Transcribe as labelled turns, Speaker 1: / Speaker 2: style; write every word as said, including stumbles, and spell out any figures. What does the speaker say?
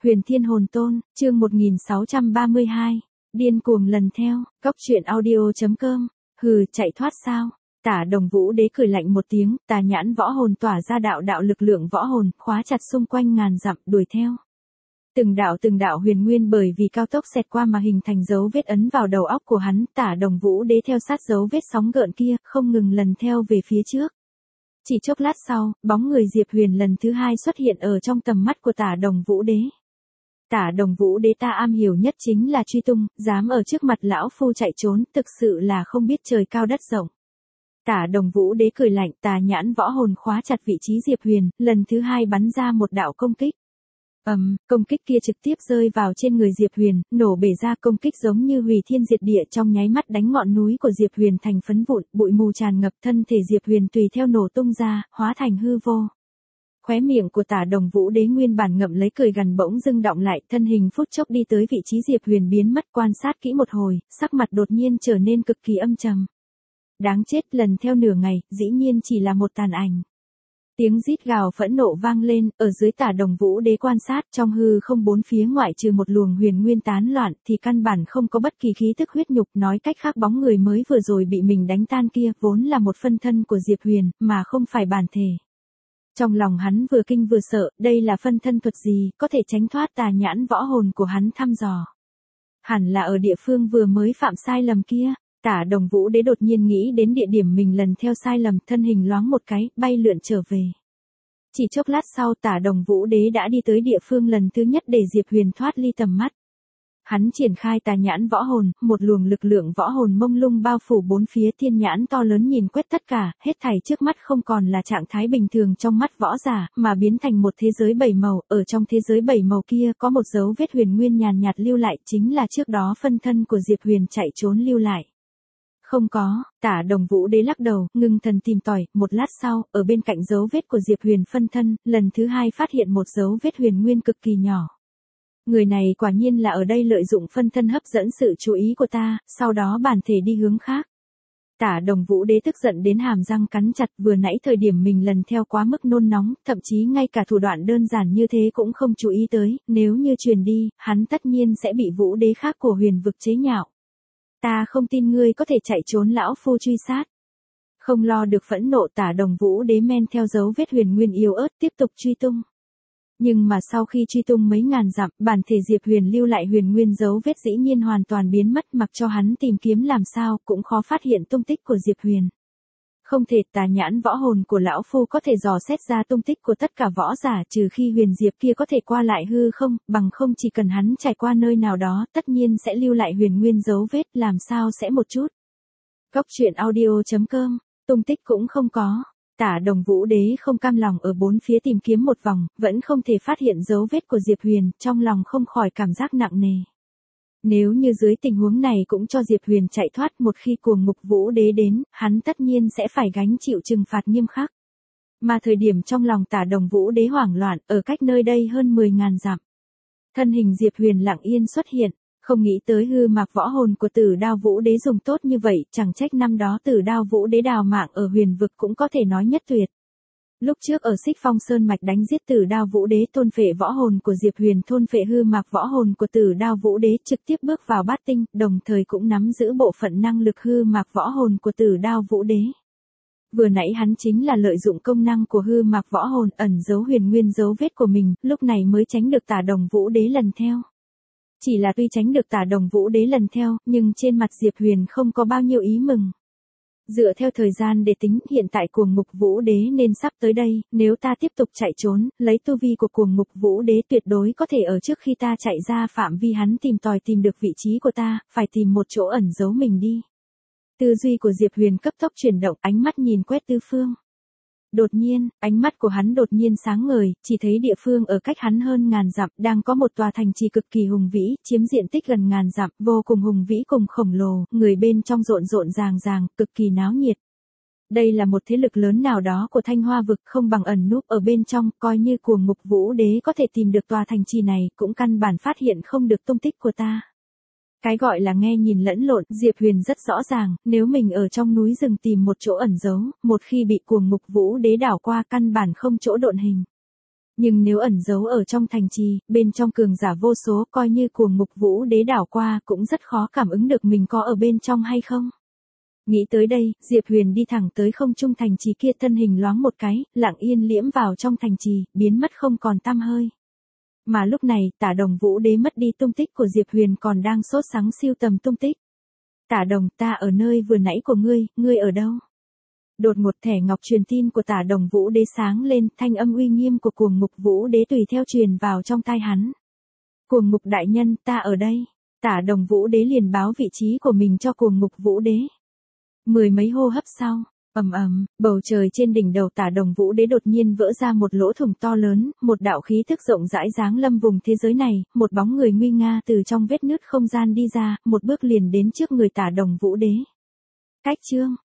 Speaker 1: Huyền Thiên Hồn Tôn, chương một nghìn sáu trăm ba mươi hai. Điên cuồng lần theo, cốc truyện audio.com. Hừ, chạy thoát sao? Tả Đồng Vũ Đế cười lạnh một tiếng, tà nhãn võ hồn tỏa ra đạo đạo lực lượng võ hồn, khóa chặt xung quanh ngàn dặm, đuổi theo. Từng đạo từng đạo huyền nguyên bởi vì cao tốc xẹt qua mà hình thành dấu vết ấn vào đầu óc của hắn, Tả Đồng Vũ Đế theo sát dấu vết sóng gợn kia, không ngừng lần theo về phía trước. Chỉ chốc lát sau, bóng người Diệp Huyền lần thứ hai xuất hiện ở trong tầm mắt của Tả Đồng Vũ Đế. Tả Đồng Vũ Đế ta am hiểu nhất chính là truy tung, dám ở trước mặt lão phu chạy trốn, thực sự là không biết trời cao đất rộng. Tả Đồng Vũ Đế cười lạnh, tà nhãn võ hồn khóa chặt vị trí Diệp Huyền, lần thứ hai bắn ra một đạo công kích. Ầm, um, công kích kia trực tiếp rơi vào trên người Diệp Huyền, nổ bể ra, công kích giống như hủy thiên diệt địa, trong nháy mắt đánh ngọn núi của Diệp Huyền thành phấn vụn, bụi mù tràn ngập, thân thể Diệp Huyền tùy theo nổ tung ra, hóa thành hư vô. Khóe miệng của Tả Đồng Vũ Đế nguyên bản ngậm lấy cười gằn bỗng dưng đọng lại, thân hình phút chốc đi tới vị trí Diệp Huyền biến mất, quan sát kỹ một hồi, sắc mặt đột nhiên trở nên cực kỳ âm trầm. Đáng chết, lần theo nửa ngày, dĩ nhiên chỉ là một tàn ảnh. Tiếng rít gào phẫn nộ vang lên, ở dưới Tả Đồng Vũ Đế quan sát, trong hư không bốn phía ngoại trừ một luồng huyền nguyên tán loạn, thì căn bản không có bất kỳ khí tức huyết nhục, nói cách khác bóng người mới vừa rồi bị mình đánh tan kia, vốn là một phân thân của Diệp Huyền, mà không phải bản thể. Trong lòng hắn vừa kinh vừa sợ, đây là phân thân thuật gì, có thể tránh thoát tà nhãn võ hồn của hắn thăm dò. Hẳn là ở địa phương vừa mới phạm sai lầm kia. Tả Đồng Vũ Đế đột nhiên nghĩ đến địa điểm mình lần theo sai lầm, thân hình loáng một cái, bay lượn trở về. Chỉ chốc lát sau, Tả Đồng Vũ Đế đã đi tới địa phương lần thứ nhất để Diệp Huyền thoát ly tầm mắt. Hắn triển khai tà nhãn võ hồn, một luồng lực lượng võ hồn mông lung bao phủ bốn phía, thiên nhãn to lớn nhìn quét tất cả, hết thảy trước mắt không còn là trạng thái bình thường trong mắt võ giả, mà biến thành một thế giới bảy màu, ở trong thế giới bảy màu kia có một dấu vết huyền nguyên nhàn nhạt lưu lại, chính là trước đó phân thân của Diệp Huyền chạy trốn lưu lại. Không có, Tả Đồng Vũ Đế lắc đầu, ngưng thần tìm tòi, một lát sau, ở bên cạnh dấu vết của Diệp Huyền phân thân, lần thứ hai phát hiện một dấu vết huyền nguyên cực kỳ nhỏ. Người này quả nhiên là ở đây lợi dụng phân thân hấp dẫn sự chú ý của ta, sau đó bản thể đi hướng khác. Tả Đồng Vũ Đế tức giận đến hàm răng cắn chặt, vừa nãy thời điểm mình lần theo quá mức nôn nóng, thậm chí ngay cả thủ đoạn đơn giản như thế cũng không chú ý tới, nếu như truyền đi, hắn tất nhiên sẽ bị Vũ Đế khác của huyền vực chế nhạo. Ta không tin ngươi có thể chạy trốn lão phu truy sát. Không lo được phẫn nộ, Tả Đồng Vũ Đế men theo dấu vết huyền nguyên yếu ớt tiếp tục truy tung. Nhưng mà sau khi truy tung mấy ngàn dặm, bản thể Diệp Huyền lưu lại huyền nguyên dấu vết dĩ nhiên hoàn toàn biến mất, mặc cho hắn tìm kiếm làm sao cũng khó phát hiện tung tích của Diệp Huyền. Không thể, tà nhãn võ hồn của lão phu có thể dò xét ra tung tích của tất cả võ giả, trừ khi Huyền Diệp kia có thể qua lại hư không, bằng không chỉ cần hắn trải qua nơi nào đó, tất nhiên sẽ lưu lại huyền nguyên dấu vết, làm sao sẽ một chút. Cốc truyện audio.com, tung tích cũng không có. Tả Đồng Vũ Đế không cam lòng ở bốn phía tìm kiếm một vòng, vẫn không thể phát hiện dấu vết của Diệp Huyền, trong lòng không khỏi cảm giác nặng nề. Nếu như dưới tình huống này cũng cho Diệp Huyền chạy thoát, một khi Cuồng Mục Vũ Đế đến, hắn tất nhiên sẽ phải gánh chịu trừng phạt nghiêm khắc. Mà thời điểm trong lòng Tả Đồng Vũ Đế hoảng loạn, ở cách nơi đây hơn mười ngàn dặm. Thân hình Diệp Huyền lặng yên xuất hiện, không nghĩ tới hư mạc võ hồn của Tử Đao Vũ Đế dùng tốt như vậy, chẳng trách năm đó Tử Đao Vũ Đế đào mạng ở huyền vực cũng có thể nói nhất tuyệt. Lúc trước ở Xích Phong Sơn mạch đánh giết Tử Đao Vũ Đế, thôn phệ võ hồn của Diệp Huyền, thôn phệ hư mạc võ hồn của Tử Đao Vũ Đế, trực tiếp bước vào bát tinh, đồng thời cũng nắm giữ bộ phận năng lực hư mạc võ hồn của Tử Đao Vũ Đế. Vừa nãy hắn chính là lợi dụng công năng của hư mạc võ hồn ẩn giấu huyền nguyên dấu vết của mình, lúc này mới tránh được Tả Đồng Vũ Đế lần theo. Chỉ là tuy tránh được Tả Đồng Vũ Đế lần theo, nhưng trên mặt Diệp Huyền không có bao nhiêu ý mừng. Dựa theo thời gian để tính, hiện tại Cuồng Mục Vũ Đế nên sắp tới đây, nếu ta tiếp tục chạy trốn, lấy tu vi của Cuồng Mục Vũ Đế tuyệt đối có thể ở trước khi ta chạy ra phạm vi hắn tìm tòi tìm được vị trí của ta, phải tìm một chỗ ẩn giấu mình đi. Tư duy của Diệp Huyền cấp tốc chuyển động, ánh mắt nhìn quét tứ phương. Đột nhiên, ánh mắt của hắn đột nhiên sáng ngời, chỉ thấy địa phương ở cách hắn hơn ngàn dặm, đang có một tòa thành trì cực kỳ hùng vĩ, chiếm diện tích gần ngàn dặm, vô cùng hùng vĩ cùng khổng lồ, người bên trong rộn rộn ràng ràng, cực kỳ náo nhiệt. Đây là một thế lực lớn nào đó của Thanh Hoa vực, không bằng ẩn núp ở bên trong, coi như Cuồng Mục Vũ Đế có thể tìm được tòa thành trì này, cũng căn bản phát hiện không được tung tích của ta. Cái gọi là nghe nhìn lẫn lộn, Diệp Huyền rất rõ ràng, nếu mình ở trong núi rừng tìm một chỗ ẩn giấu, một khi bị Cuồng Mục Vũ Đế đảo qua căn bản không chỗ độn hình. Nhưng nếu ẩn giấu ở trong thành trì, bên trong cường giả vô số, coi như cuồng mục vũ đế đảo qua cũng rất khó cảm ứng được mình có ở bên trong hay không. Nghĩ tới đây, Diệp Huyền đi thẳng tới không trung thành trì kia, thân hình loáng một cái, lặng yên liễm vào trong thành trì, biến mất không còn tăm hơi. Mà lúc này, Tả Đồng Vũ Đế mất đi tung tích của Diệp Huyền còn đang sốt sắng siêu tầm tung tích. Tả Đồng, ta ở nơi vừa nãy của ngươi, ngươi ở đâu? Đột ngột thẻ ngọc truyền tin của Tả Đồng Vũ Đế sáng lên, thanh âm uy nghiêm của cuồng mục Vũ Đế tùy theo truyền vào trong tai hắn. Cuồng mục đại nhân, ta ở đây. Tả Đồng Vũ Đế liền báo vị trí của mình cho cuồng mục Vũ Đế. Mười mấy hô hấp sau, ầm ầm, bầu trời trên đỉnh đầu Tả Đồng Vũ Đế đột nhiên vỡ ra một lỗ thủng to lớn, một đạo khí thức rộng rãi giáng lâm vùng thế giới này, một bóng người nguy nga từ trong vết nứt không gian đi ra, một bước liền đến trước người Tả Đồng Vũ Đế. Cách chương